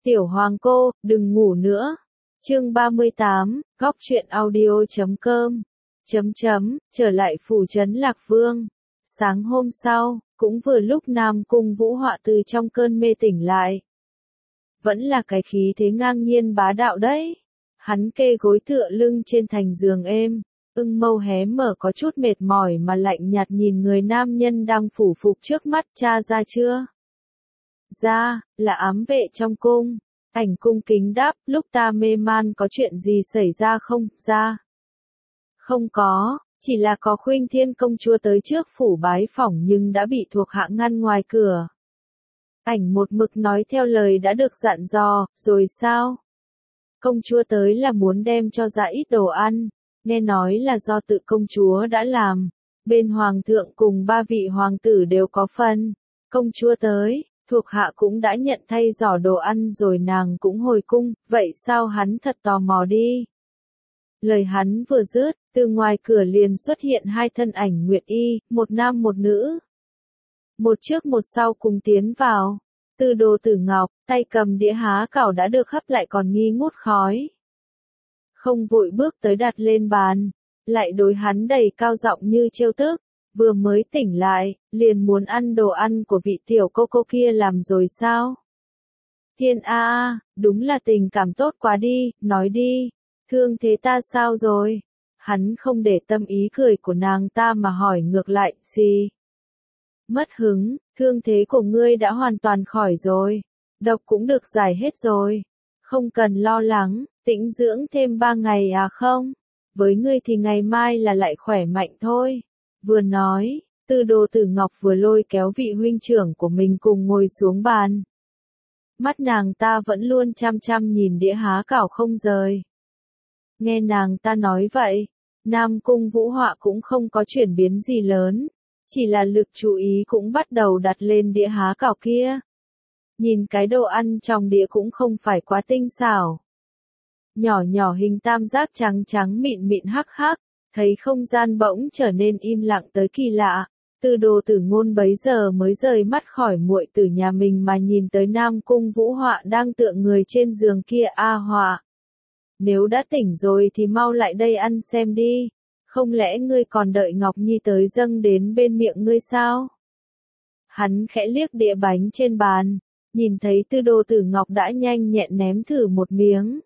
Tiểu Hoàng cô, đừng ngủ nữa. Chương 38, góc truyện audio.com. Trở lại phủ trấn Lạc Vương. Sáng hôm sau, cũng vừa lúc Nam Cung Vũ Họa từ trong cơn mê tỉnh lại. Vẫn là cái khí thế ngang nhiên bá đạo đấy. Hắn kê gối tựa lưng trên thành giường êm, ưng mâu hé mở có chút mệt mỏi mà lạnh nhạt nhìn người nam nhân đang phủ phục trước mắt. Cha ra chưa? Ra, là ám vệ trong cung. Ảnh cung kính đáp, lúc ta mê man có chuyện gì xảy ra không? Ra. Không có, chỉ là có Khuynh Thiên công chúa tới trước phủ bái phỏng nhưng đã bị thuộc hạ ngăn ngoài cửa. Ảnh một mực nói theo lời đã được dặn dò, rồi sao? Công chúa tới là muốn đem cho ra ít đồ ăn, nghe nói là do tự công chúa đã làm. Bên hoàng thượng cùng 3 vị hoàng tử đều có phần. Công chúa tới, thuộc hạ cũng đã nhận thay giỏ đồ ăn rồi nàng cũng hồi cung, vậy sao hắn thật tò mò đi. Lời hắn vừa dứt, từ ngoài cửa liền xuất hiện 2 thân ảnh nguyệt y, một nam một nữ. Một trước một sau cùng tiến vào. Tư Đồ Tử Ngọc, tay cầm đĩa há cảo đã được hấp lại còn nghi ngút khói. Không vội bước tới đặt lên bàn, lại đối hắn đầy cao giọng như trêu tức, vừa mới tỉnh lại, liền muốn ăn đồ ăn của vị tiểu cô cô kia làm rồi sao? Thiên A, đúng là tình cảm tốt quá đi, nói đi, thương thế ta sao rồi? Hắn không để tâm ý cười của nàng ta mà hỏi ngược lại, gì? Mất hứng, thương thế của ngươi đã hoàn toàn khỏi rồi, độc cũng được giải hết rồi, không cần lo lắng, tĩnh dưỡng thêm 3 ngày à không? Với ngươi thì ngày mai là lại khỏe mạnh thôi. Vừa nói, Tư Đồ Tử Ngọc vừa lôi kéo vị huynh trưởng của mình cùng ngồi xuống bàn. Mắt nàng ta vẫn luôn chăm chăm nhìn đĩa há cảo không rời. Nghe nàng ta nói vậy, Nam Cung Vũ Họa cũng không có chuyển biến gì lớn, chỉ là lực chú ý cũng bắt đầu đặt lên đĩa há cảo kia. Nhìn cái đồ ăn trong đĩa cũng không phải quá tinh xảo. Nhỏ nhỏ hình tam giác trắng trắng mịn mịn hắc hắc, thấy không gian bỗng trở nên im lặng tới kỳ lạ. Tư Đồ Tử Ngôn bấy giờ mới rời mắt khỏi muội tử nhà mình mà nhìn tới Nam Cung Vũ Họa đang tựa người trên giường kia. A Họa, nếu đã tỉnh rồi thì mau lại đây ăn xem đi, không lẽ ngươi còn đợi Ngọc Nhi tới dâng đến bên miệng ngươi sao? Hắn khẽ liếc đĩa bánh trên bàn, nhìn thấy Tư Đồ Tử Ngọc đã nhanh nhẹn ném thử một miếng.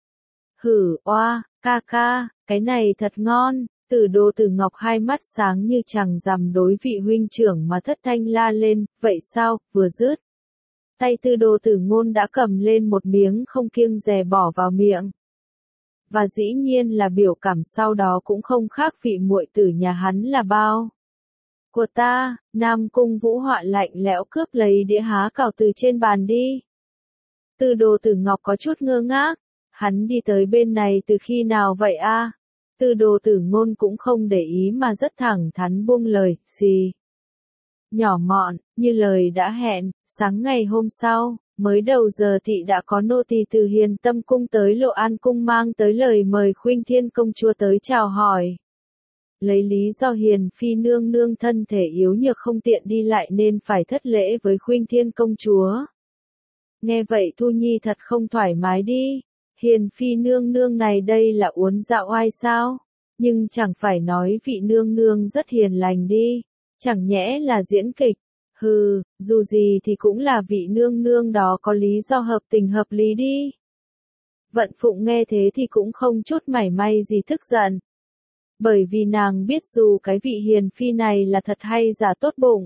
Hử, oa, ca ca, cái này thật ngon. Tư Đồ Tử Ngọc hai mắt sáng như trăng rằm đối vị huynh trưởng mà thất thanh la lên, vậy sao? Vừa dứt, tay Tư Đồ Tử Ngôn đã cầm lên một miếng không kiêng dè bỏ vào miệng. Và dĩ nhiên là biểu cảm sau đó cũng không khác vị muội tử nhà hắn là bao. Của ta, Nam Cung Vũ Họa lạnh lẽo cướp lấy đĩa há cảo từ trên bàn đi. Tư Đồ Tử Ngọc có chút ngơ ngác, hắn đi tới bên này từ khi nào vậy a? Tư Đồ Tử Ngôn cũng không để ý mà rất thẳng thắn buông lời, gì? Nhỏ mọn, như lời đã hẹn, sáng ngày hôm sau, mới đầu giờ thị đã có nô tỳ từ Hiền Tâm cung tới Lộ An cung mang tới lời mời Khuynh Thiên công chúa tới chào hỏi. Lấy lý do Hiền phi nương nương thân thể yếu nhược không tiện đi lại nên phải thất lễ với Khuynh Thiên công chúa. Nghe vậy Thu Nhi thật không thoải mái đi. Hiền phi nương nương này đây là uốn dạo oai sao? Nhưng chẳng phải nói vị nương nương rất hiền lành đi, chẳng nhẽ là diễn kịch. Hừ, dù gì thì cũng là vị nương nương đó có lý do hợp tình hợp lý đi. Vận Phụng nghe thế thì cũng không chút mảy may gì tức giận. Bởi vì nàng biết dù cái vị hiền phi này là thật hay giả tốt bụng.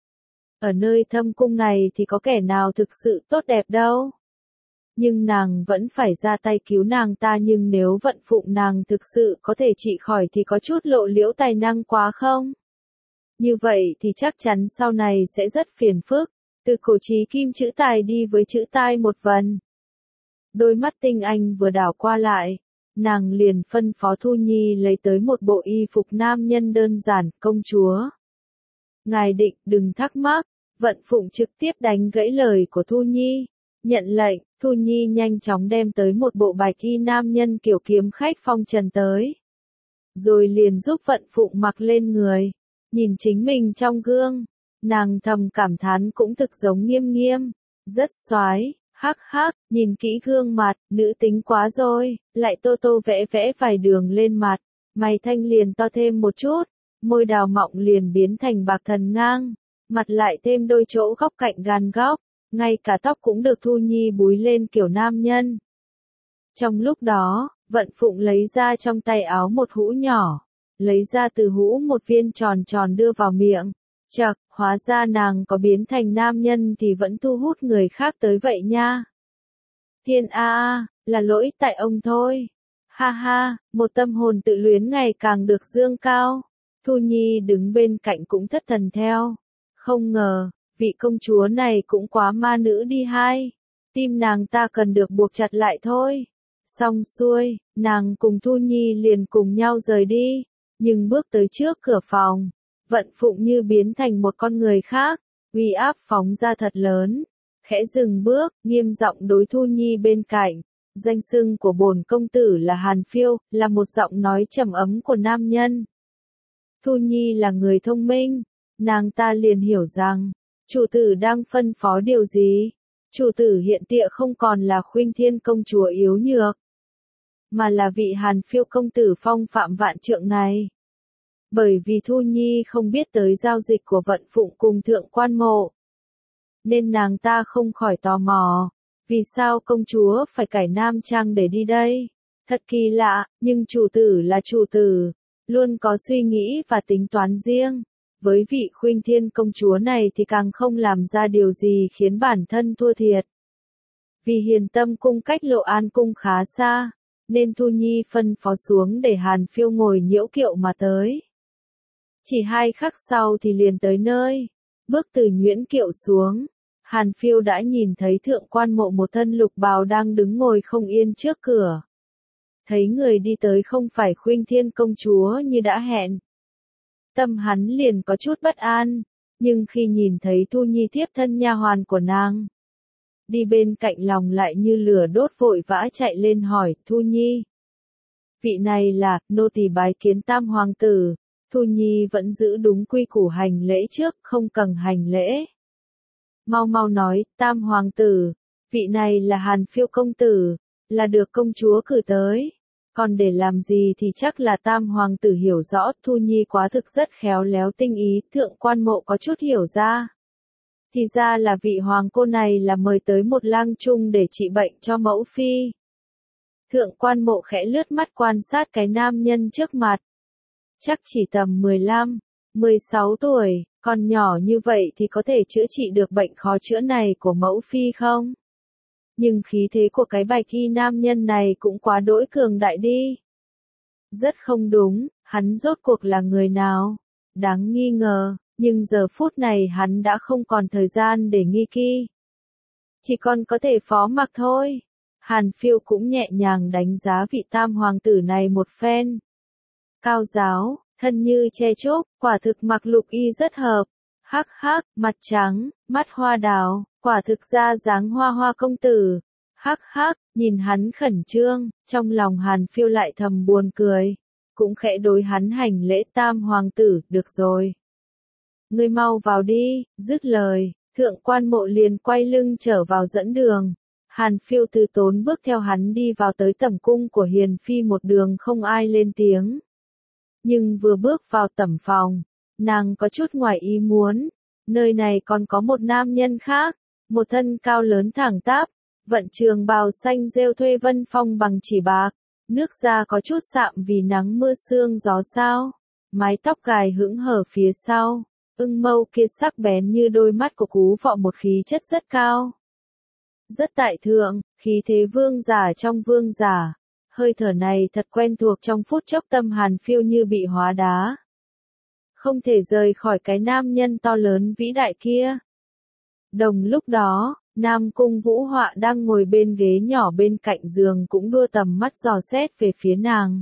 Ở nơi thâm cung này thì có kẻ nào thực sự tốt đẹp đâu. Nhưng nàng vẫn phải ra tay cứu nàng ta, nhưng nếu Vận Phụng nàng thực sự có thể trị khỏi thì có chút lộ liễu tài năng quá không? Như vậy thì chắc chắn sau này sẽ rất phiền phức, từ cổ chí kim chữ tài đi với chữ tai một vần. Đôi mắt tinh anh vừa đảo qua lại, nàng liền phân phó Thu Nhi lấy tới một bộ y phục nam nhân đơn giản. Công chúa, ngài định đừng thắc mắc. Vận Phụng trực tiếp đánh gãy lời của Thu Nhi. Nhận lệnh, Thu Nhi nhanh chóng đem tới một bộ bạch y nam nhân kiểu kiếm khách phong trần tới. Rồi liền giúp Vận Phụng mặc lên người. Nhìn chính mình trong gương, nàng thầm cảm thán cũng thực giống Nghiêm Nghiêm, rất soái. Hắc hắc, nhìn kỹ gương mặt, nữ tính quá rồi, lại tô tô vẽ vẽ vài đường lên mặt, mày thanh liền to thêm một chút, môi đào mọng liền biến thành bạc thần ngang, mặt lại thêm đôi chỗ góc cạnh gan góc, ngay cả tóc cũng được Thu Nhi búi lên kiểu nam nhân. Trong lúc đó, Vận Phụng lấy ra trong tay áo một hũ nhỏ, lấy ra từ hũ một viên tròn tròn đưa vào miệng. Chậc, hóa ra nàng có biến thành nam nhân thì vẫn thu hút người khác tới vậy nha. Thiên a, là lỗi tại ông thôi. Ha ha, một tâm hồn tự luyến ngày càng được dương cao. Thu Nhi đứng bên cạnh cũng thất thần theo. Không ngờ, vị công chúa này cũng quá ma nữ đi hai. Tim nàng ta cần được buộc chặt lại thôi. Xong xuôi, nàng cùng Thu Nhi liền cùng nhau rời đi. Nhưng bước tới trước cửa phòng, Vận Phụng như biến thành một con người khác, uy áp phóng ra thật lớn. Khẽ dừng bước, nghiêm giọng đối Thu Nhi bên cạnh. Danh xưng của bổn công tử là Hàn Phiêu, là một giọng nói trầm ấm của nam nhân. Thu Nhi là người thông minh, nàng ta liền hiểu rằng, chủ tử đang phân phó điều gì. Chủ tử hiện tại không còn là Khuynh Thiên công chúa yếu nhược, mà là vị Hàn Phiêu công tử phong phạm vạn trượng này. Bởi vì Thu Nhi không biết tới giao dịch của Vận Phụng cùng Thượng Quan Mộ, nên nàng ta không khỏi tò mò, vì sao công chúa phải cải nam trang để đi đây? Thật kỳ lạ, nhưng chủ tử là chủ tử, luôn có suy nghĩ và tính toán riêng. Với vị Khuynh Thiên công chúa này thì càng không làm ra điều gì khiến bản thân thua thiệt. Vì Hiền Tâm cung cách Lộ An cung khá xa, nên Thu Nhi phân phó xuống để Hàn Phiêu ngồi nhiễu kiệu mà tới. Chỉ 2 khắc sau thì liền tới nơi, bước từ nhuyễn kiệu xuống. Hàn Phiêu đã nhìn thấy Thượng Quan Mộ một thân lục bào đang đứng ngồi không yên trước cửa. Thấy người đi tới không phải Khuynh Thiên công chúa như đã hẹn. Tâm hắn liền có chút bất an, nhưng khi nhìn thấy Thu Nhi thiếp thân nha hoàn của nàng, đi bên cạnh lòng lại như lửa đốt vội vã chạy lên hỏi, Thu Nhi. Vị này là, nô tỳ bái kiến Tam Hoàng tử. Thu Nhi vẫn giữ đúng quy củ hành lễ trước, không cần hành lễ. Mau mau nói, Tam Hoàng tử, vị này là Hàn Phiêu công tử, là được công chúa cử tới. Còn để làm gì thì chắc là Tam Hoàng tử hiểu rõ. Thu Nhi quá thực rất khéo léo tinh ý, Thượng Quan Mộ có chút hiểu ra. Thì ra là vị hoàng cô này là mời tới một lang trung để trị bệnh cho mẫu phi. Thượng Quan Mộ khẽ lướt mắt quan sát cái nam nhân trước mặt. Chắc chỉ tầm 15, 16 tuổi, còn nhỏ như vậy thì có thể chữa trị được bệnh khó chữa này của mẫu phi không? Nhưng khí thế của cái bạch y nam nhân này cũng quá đỗi cường đại đi. Rất không đúng, hắn rốt cuộc là người nào? Đáng nghi ngờ, nhưng giờ phút này hắn đã không còn thời gian để nghi kỹ. Chỉ còn có thể phó mặc thôi. Hàn Phiêu cũng nhẹ nhàng đánh giá vị Tam Hoàng tử này một phen. Cao giáo, thân như tre trúc, quả thực mặc lục y rất hợp. Hắc hắc, mặt trắng, mắt hoa đào, quả thực ra dáng hoa hoa công tử. Hắc hắc, nhìn hắn khẩn trương, trong lòng Hàn Phiêu lại thầm buồn cười. Cũng khẽ đối hắn hành lễ, Tam Hoàng tử, được rồi. Ngươi mau vào đi, dứt lời, Thượng Quan Mộ liền quay lưng trở vào dẫn đường. Hàn Phiêu từ tốn bước theo hắn đi vào tới tẩm cung của Hiền Phi, một đường không ai lên tiếng. Nhưng vừa bước vào tẩm phòng, nàng có chút ngoài ý muốn, nơi này còn có một nam nhân khác, một thân cao lớn thẳng tắp, vận trường bào xanh rêu thuê vân phong bằng chỉ bạc, nước da có chút sạm vì nắng mưa sương gió sao, mái tóc gài hững hở phía sau, ưng mâu kia sắc bén như đôi mắt của cú vọ, một khí chất rất cao. Rất tại thượng, khí thế vương giả trong vương giả. Hơi thở này thật quen thuộc, trong phút chốc tâm Hàn Phiêu như bị hóa đá. Không thể rời khỏi cái nam nhân to lớn vĩ đại kia. Đồng lúc đó, Nam Cung Vũ Họa đang ngồi bên ghế nhỏ bên cạnh giường cũng đua tầm mắt dò xét về phía nàng.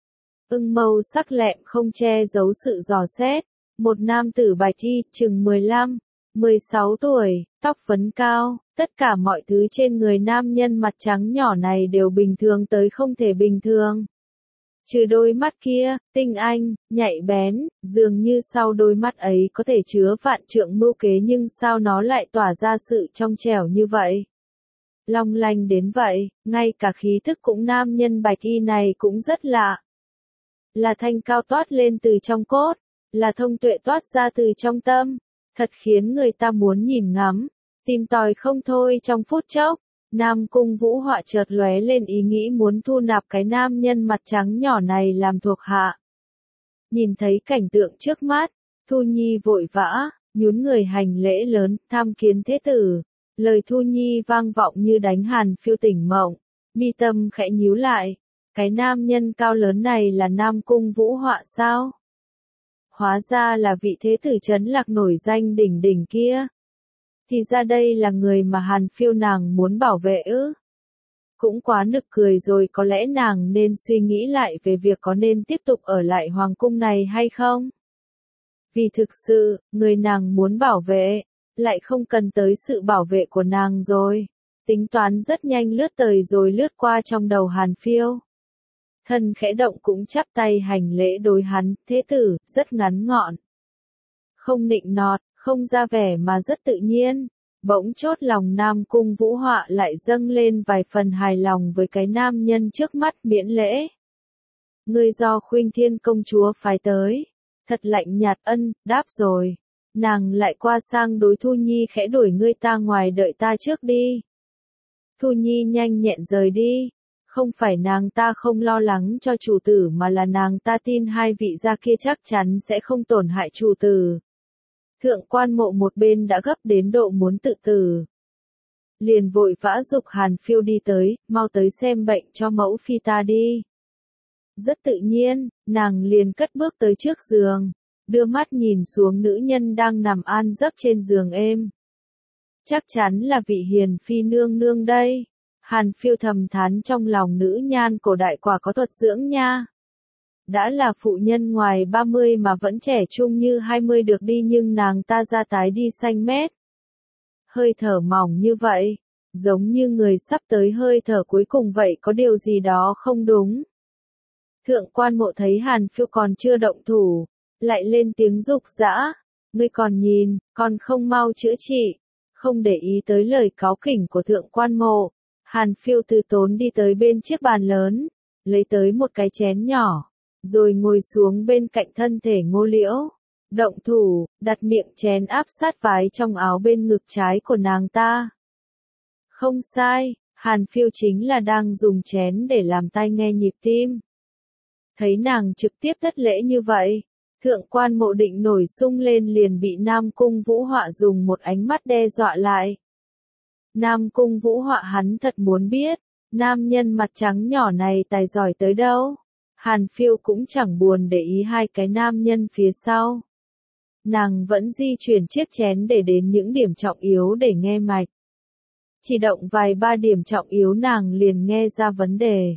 Ưng mâu sắc lẹm không che giấu sự dò xét. Một nam tử bạch y, chừng 15, 16 tuổi, tóc phấn cao, tất cả mọi thứ trên người nam nhân mặt trắng nhỏ này đều bình thường tới không thể bình thường. Trừ đôi mắt kia, tinh anh, nhạy bén, dường như sau đôi mắt ấy có thể chứa vạn trượng mưu kế, nhưng sao nó lại tỏa ra sự trong trẻo như vậy? long lanh đến vậy, ngay cả khí thức cũng nam nhân bạch y này cũng rất lạ. Là thanh cao toát lên từ trong cốt, là thông tuệ toát ra từ trong tâm, thật khiến người ta muốn nhìn ngắm, tìm tòi không thôi trong phút chốc. Nam Cung Vũ Họa chợt lóe lên ý nghĩ muốn thu nạp cái nam nhân mặt trắng nhỏ này làm thuộc hạ. Nhìn thấy cảnh tượng trước mắt, Thu Nhi vội vã, nhún người hành lễ lớn, tham kiến thế tử. Lời Thu Nhi vang vọng như đánh Hàn Phiêu tỉnh mộng, mi tâm khẽ nhíu lại. Cái nam nhân cao lớn này là Nam Cung Vũ Họa sao? Hóa ra là vị thế tử trấn Lạc nổi danh đỉnh đỉnh kia. Thì ra đây là người mà Hàn Phiêu nàng muốn bảo vệ ư? Cũng quá nực cười rồi, có lẽ nàng nên suy nghĩ lại về việc có nên tiếp tục ở lại hoàng cung này hay không? Vì thực sự, người nàng muốn bảo vệ, lại không cần tới sự bảo vệ của nàng rồi. Tính toán rất nhanh lướt tới rồi lướt qua trong đầu Hàn Phiêu. Thân khẽ động cũng chắp tay hành lễ đối hắn, thế tử, rất ngắn gọn. Không nịnh nọt, không ra vẻ mà rất tự nhiên. Bỗng chốt lòng Nam Cung Vũ Họa lại dâng lên vài phần hài lòng với cái nam nhân trước mắt, miễn lễ. Ngươi do Khuynh Thiên công chúa phái tới. Thật lạnh nhạt, ân, đáp rồi. Nàng lại qua sang đối Thu Nhi khẽ đuổi ngươi ta ngoài đợi ta trước đi. Thu Nhi nhanh nhẹn rời đi. Không phải nàng ta không lo lắng cho chủ tử mà là nàng ta tin hai vị gia kia chắc chắn sẽ không tổn hại chủ tử. Thượng Quan Mộ một bên đã gấp đến độ muốn tự tử. Liền vội vã giục Hàn Phiêu đi tới, mau tới xem bệnh cho mẫu phi ta đi. Rất tự nhiên, nàng liền cất bước tới trước giường, đưa mắt nhìn xuống nữ nhân đang nằm an giấc trên giường êm. Chắc chắn là vị hiền phi nương nương đây. Hàn Phiêu thầm thán trong lòng, nữ nhan cổ đại quả có thuật dưỡng nha. Đã là phụ nhân ngoài 30 mà vẫn trẻ trung như 20 được đi, nhưng nàng ta da tái đi xanh mét. Hơi thở mỏng như vậy, giống như người sắp tới hơi thở cuối cùng vậy, có điều gì đó không đúng. Thượng Quan Mộ thấy Hàn Phiêu còn chưa động thủ, lại lên tiếng giục giã, ngươi còn nhìn, còn không mau chữa trị. Không để ý tới lời cáu kỉnh của Thượng Quan Mộ, Hàn Phiêu từ tốn đi tới bên chiếc bàn lớn, lấy tới một cái chén nhỏ, rồi ngồi xuống bên cạnh thân thể Ngô Liễu. Động thủ, đặt miệng chén áp sát vái trong áo bên ngực trái của nàng ta. Không sai, Hàn Phiêu chính là đang dùng chén để làm tai nghe nhịp tim. Thấy nàng trực tiếp thất lễ như vậy, Thượng Quan Mộ định nổi sung lên, liền bị Nam Cung Vũ Họa dùng một ánh mắt đe dọa lại. Nam Cung Vũ Họa hắn thật muốn biết, nam nhân mặt trắng nhỏ này tài giỏi tới đâu. Hàn Phiêu cũng chẳng buồn để ý hai cái nam nhân phía sau. Nàng vẫn di chuyển chiếc chén để đến những điểm trọng yếu để nghe mạch. Chỉ động vài ba điểm trọng yếu nàng liền nghe ra vấn đề.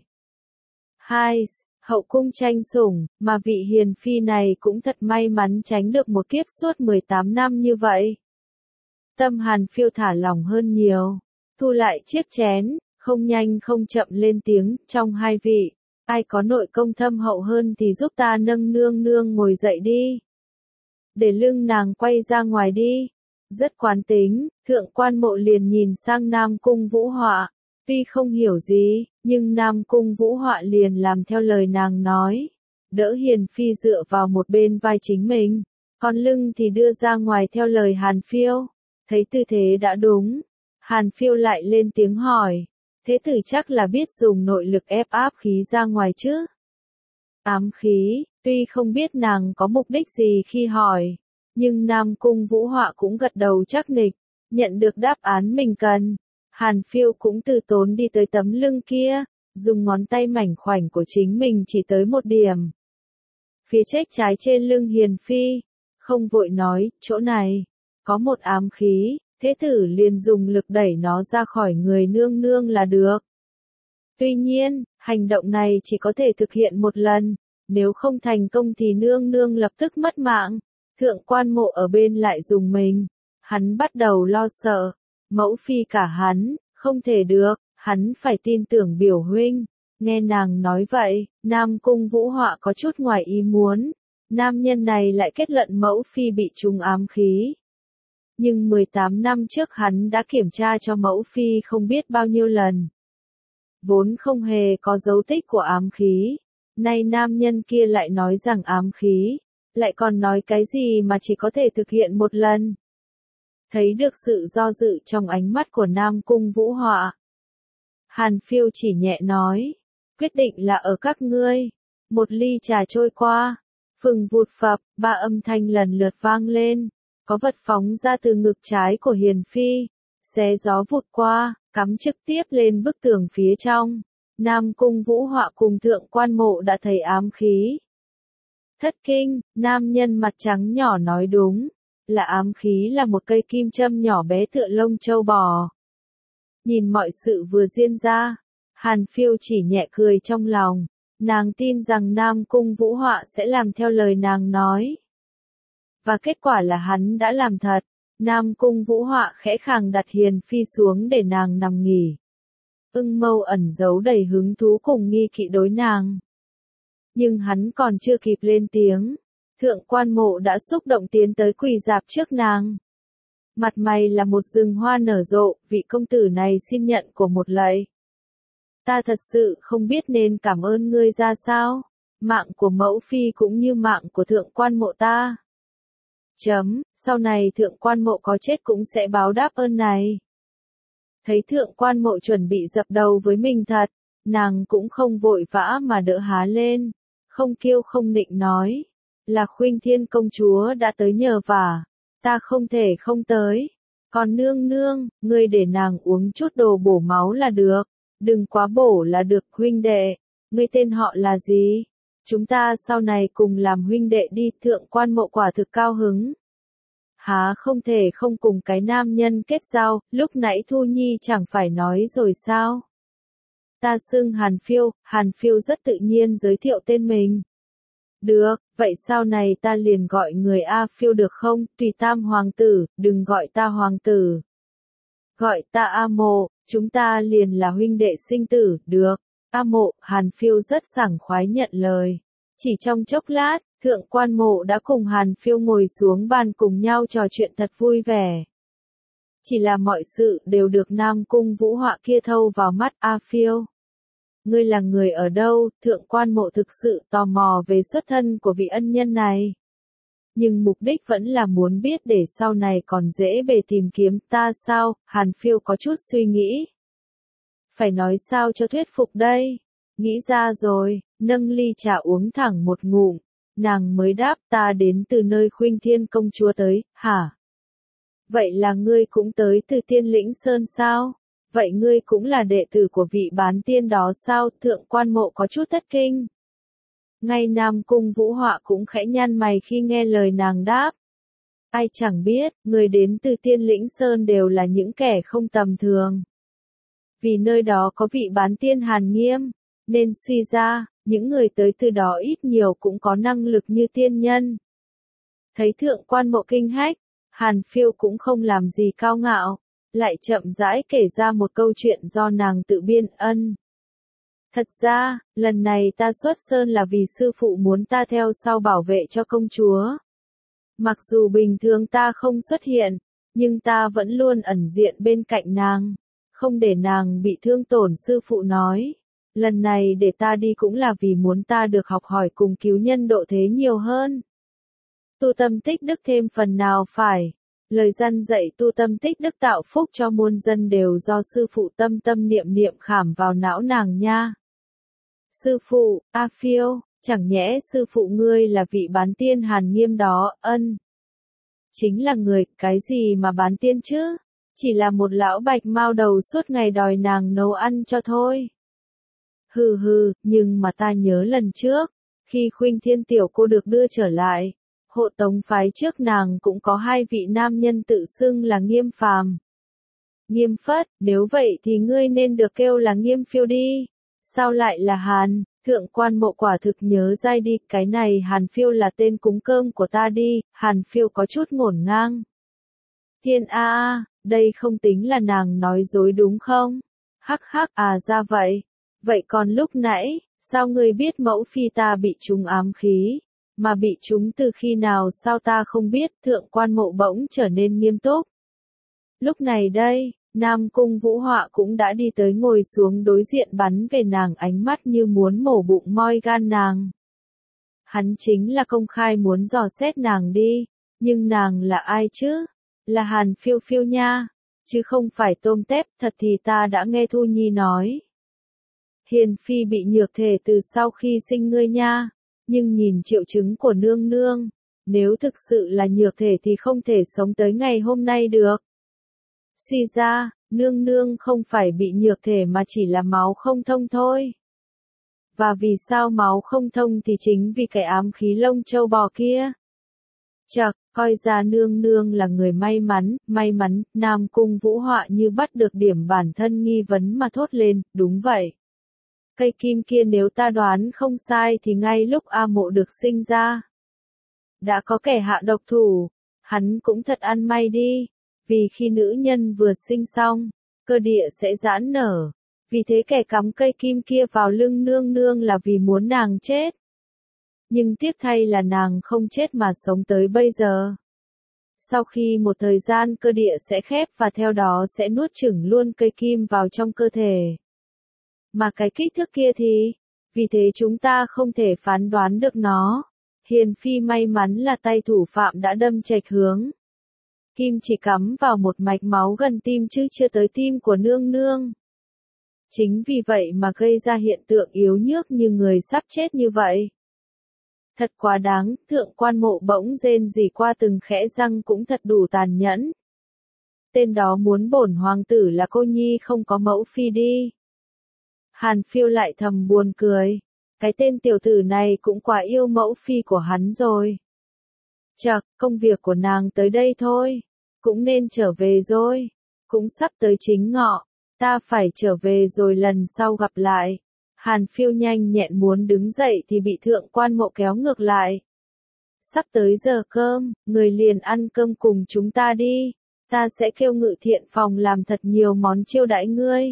2. Hậu cung tranh sủng, mà vị hiền phi này cũng thật may mắn tránh được một kiếp suốt 18 năm như vậy. Tâm Hàn Phiêu thả lỏng hơn nhiều, thu lại chiếc chén, không nhanh không chậm lên tiếng, trong hai vị, ai có nội công thâm hậu hơn thì giúp ta nâng nương nương ngồi dậy đi. Để lưng nàng quay ra ngoài đi. Rất quán tính, Thượng Quan Mộ liền nhìn sang Nam Cung Vũ Họa. Tuy không hiểu gì, nhưng Nam Cung Vũ Họa liền làm theo lời nàng nói. Đỡ hiền phi dựa vào một bên vai chính mình, còn lưng thì đưa ra ngoài theo lời Hàn Phiêu. Thấy tư thế đã đúng, Hàn Phiêu lại lên tiếng hỏi. Thế tử chắc là biết dùng nội lực ép áp khí ra ngoài chứ? Ám khí, tuy không biết nàng có mục đích gì khi hỏi, nhưng Nam Cung Vũ Họa cũng gật đầu chắc nịch, nhận được đáp án mình cần. Hàn Phiêu cũng từ tốn đi tới tấm lưng kia, dùng ngón tay mảnh khảnh của chính mình chỉ tới một điểm. Phía trách trái trên lưng hiền phi, không vội nói, chỗ này, có một ám khí, thế tử liền dùng lực đẩy nó ra khỏi người nương nương là được. Tuy nhiên, hành động này chỉ có thể thực hiện một lần, nếu không thành công thì nương nương lập tức mất mạng. Thượng Quan Mộ ở bên lại dùng mình, hắn bắt đầu lo sợ, mẫu phi cả hắn, không thể được, hắn phải tin tưởng biểu huynh. Nghe nàng nói vậy, Nam Cung Vũ Họa có chút ngoài ý muốn, nam nhân này lại kết luận mẫu phi bị trúng ám khí. Nhưng 18 năm trước hắn đã kiểm tra cho mẫu phi không biết bao nhiêu lần. Vốn không hề có dấu tích của ám khí. Nay nam nhân kia lại nói rằng ám khí, lại còn nói cái gì mà chỉ có thể thực hiện một lần. Thấy được sự do dự trong ánh mắt của Nam Cung Vũ Họa. Hàn Phiêu chỉ nhẹ nói, quyết định là ở các ngươi. Một ly trà trôi qua, phừng vụt phập, ba âm thanh lần lượt vang lên, có vật phóng ra từ ngực trái của Hiền Phi, xé gió vụt qua, cắm trực tiếp lên bức tường phía trong. Nam Cung Vũ Họa cùng Thượng Quan Mộ đã thấy ám khí. Thất kinh, nam nhân mặt trắng nhỏ nói đúng, là ám khí là một cây kim châm nhỏ bé tựa lông châu bò. Nhìn mọi sự vừa diễn ra, Hàn Phiêu chỉ nhẹ cười trong lòng, nàng tin rằng Nam Cung Vũ Họa sẽ làm theo lời nàng nói. Và kết quả là hắn đã làm thật, Nam Cung Vũ Họa khẽ khàng đặt Hiền Phi xuống để nàng nằm nghỉ. Ưng Mâu ẩn giấu đầy hứng thú cùng nghi kỵ đối nàng. Nhưng hắn còn chưa kịp lên tiếng, Thượng Quan Mộ đã xúc động tiến tới quỳ rạp trước nàng. Mặt mày là một rừng hoa nở rộ, vị công tử này xin nhận của một lạy. Ta thật sự không biết nên cảm ơn ngươi ra sao, mạng của mẫu phi cũng như mạng của Thượng Quan Mộ ta. Sau này Thượng Quan Mộ có chết cũng sẽ báo đáp ơn này. Thấy Thượng Quan Mộ chuẩn bị dập đầu với mình thật, nàng cũng không vội vã mà đỡ há lên, không kiêu không nịnh nói, là Khuynh Thiên công chúa đã tới nhờ vả, ta không thể không tới. Còn nương nương, ngươi để nàng uống chút đồ bổ máu là được, đừng quá bổ là được. Huynh đệ, ngươi tên họ là gì? Chúng ta sau này cùng làm huynh đệ đi. Thượng Quan Mộ quả thực cao hứng. Há không thể không cùng cái nam nhân kết giao, lúc nãy Thu Nhi chẳng phải nói rồi sao? Ta xưng Hàn Phiêu rất tự nhiên giới thiệu tên mình. Được, vậy sau này ta liền gọi người A Phiêu được không? Tùy Tam hoàng tử, đừng gọi ta hoàng tử. Gọi ta A Mộ, chúng ta liền là huynh đệ sinh tử, được. A Mộ, Hàn Phiêu rất sảng khoái nhận lời. Chỉ trong chốc lát, Thượng Quan Mộ đã cùng Hàn Phiêu ngồi xuống bàn cùng nhau trò chuyện thật vui vẻ. Chỉ là mọi sự đều được Nam Cung Vũ Họa kia thâu vào mắt. A Phiêu, ngươi là người ở đâu? Thượng Quan Mộ thực sự tò mò về xuất thân của vị ân nhân này. Nhưng mục đích vẫn là muốn biết để sau này còn dễ bề tìm kiếm. Ta sao? Hàn Phiêu có chút suy nghĩ. Phải nói sao cho thuyết phục đây? Nghĩ ra rồi, nâng ly trà uống thẳng một ngụm. Nàng mới đáp, ta đến từ nơi Khuynh Thiên công chúa tới. Hả? Vậy là ngươi cũng tới từ Tiên Lĩnh Sơn sao? Vậy ngươi cũng là đệ tử của vị bán tiên đó sao? Thượng Quan Mộ có chút thất kinh. Ngay Nam Cung Vũ Họa cũng khẽ nhăn mày khi nghe lời nàng đáp. Ai chẳng biết, người đến từ Tiên Lĩnh Sơn đều là những kẻ không tầm thường. Vì nơi đó có vị bán tiên Hàn Nghiêm, nên suy ra, những người tới từ đó ít nhiều cũng có năng lực như tiên nhân. Thấy Thượng Quan Mộ kinh hách, Hàn Phiêu cũng không làm gì cao ngạo, lại chậm rãi kể ra một câu chuyện do nàng tự biên. Thật ra, lần này ta xuất sơn là vì sư phụ muốn ta theo sau bảo vệ cho công chúa. Mặc dù bình thường ta không xuất hiện, nhưng ta vẫn luôn ẩn diện bên cạnh nàng, không để nàng bị thương tổn. Sư phụ nói, lần này để ta đi cũng là vì muốn ta được học hỏi cùng cứu nhân độ thế nhiều hơn. Tu tâm tích đức thêm phần nào phải. Lời răn dạy tu tâm tích đức tạo phúc cho muôn dân đều do sư phụ tâm tâm niệm niệm khảm vào não nàng nha. Sư phụ, A Phiêu, chẳng nhẽ sư phụ ngươi là vị bán tiên Hàn Nghiêm đó? Chính là người, cái gì mà bán tiên chứ? Chỉ là một lão bạch mao đầu suốt ngày đòi nàng nấu ăn cho thôi. Hừ, nhưng mà ta nhớ lần trước, khi Khuynh Thiên tiểu cô được đưa trở lại, hộ tống phái trước nàng cũng có hai vị nam nhân tự xưng là Nghiêm Phàm, Nghiêm Phất. Nếu vậy thì ngươi nên được kêu là Nghiêm Phiêu đi. Sao lại là Hàn? Thượng Quan Mộ quả thực nhớ dai đi, cái này Hàn Phiêu là tên cúng cơm của ta đi. Hàn Phiêu có chút ngổn ngang. Thiên a, đây không tính là nàng nói dối đúng không? Hắc, ra vậy. Vậy còn lúc nãy, sao ngươi biết mẫu phi ta bị trúng ám khí, Mà bị chúng từ khi nào sao ta không biết, thượng quan mộ bỗng trở nên nghiêm túc. Lúc này đây, Nam Cung Vũ Họa cũng đã đi tới ngồi xuống đối diện bắn về nàng ánh mắt như muốn mổ bụng moi gan nàng. Hắn chính là công khai muốn dò xét nàng đi, nhưng nàng là ai chứ? Là Hàn Phiêu Phiêu nha, chứ không phải tôm tép, thật thì ta đã nghe Thu Nhi nói. Hiền Phi bị nhược thể từ sau khi sinh ngươi nha, nhưng nhìn triệu chứng của nương nương, nếu thực sự là nhược thể thì không thể sống tới ngày hôm nay được. Suy ra, nương nương không phải bị nhược thể mà chỉ là máu không thông thôi. Và vì sao máu không thông thì chính vì cái ám khí lông châu bò kia. Chậc, coi ra nương nương là người may mắn, Nam Cung Vũ Họa như bắt được điểm bản thân nghi vấn mà thốt lên, đúng vậy. Cây kim kia nếu ta đoán không sai thì ngay lúc A Mộ được sinh ra, đã có kẻ hạ độc thủ, hắn cũng thật ăn may đi, vì khi nữ nhân vừa sinh xong, cơ địa sẽ giãn nở, vì thế kẻ cắm cây kim kia vào lưng nương nương là vì muốn nàng chết. Nhưng tiếc thay là nàng không chết mà sống tới bây giờ. Sau khi một thời gian cơ địa sẽ khép và theo đó sẽ nuốt chửng luôn cây kim vào trong cơ thể. Mà cái kích thước kia thì, vì thế chúng ta không thể phán đoán được nó. Hiền Phi may mắn là tay thủ phạm đã đâm chệch hướng. Kim chỉ cắm vào một mạch máu gần tim chứ chưa tới tim của nương nương. Chính vì vậy mà gây ra hiện tượng yếu nhược như người sắp chết như vậy. Thật quá đáng, thượng quan mộ bỗng rên rỉ qua từng khẽ răng cũng thật đủ tàn nhẫn. Tên đó muốn bổn hoàng tử là cô nhi không có mẫu phi đi. Hàn Phiêu lại thầm buồn cười. Cái tên tiểu tử này cũng quá yêu mẫu phi của hắn rồi. Chậc, công việc của nàng tới đây thôi. Cũng nên trở về rồi. Cũng sắp tới chính ngọ. Ta phải trở về rồi lần sau gặp lại. Hàn Phiêu nhanh nhẹn muốn đứng dậy thì bị thượng quan mộ kéo ngược lại. Sắp tới giờ cơm, người liền ăn cơm cùng chúng ta đi. Ta sẽ kêu ngự thiện phòng làm thật nhiều món chiêu đãi ngươi.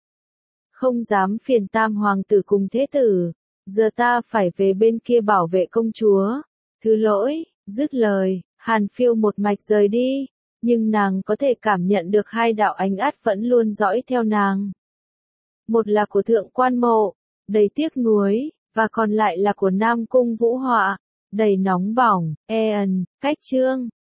Không dám phiền tam hoàng tử cùng thế tử. Giờ ta phải về bên kia bảo vệ công chúa. Thứ lỗi, dứt lời, Hàn Phiêu một mạch rời đi. Nhưng nàng có thể cảm nhận được hai đạo ánh át vẫn luôn dõi theo nàng. Một là của thượng quan mộ, đầy tiếc nuối, và còn lại là của Nam Cung Vũ Họa, đầy nóng bỏng. Cách chương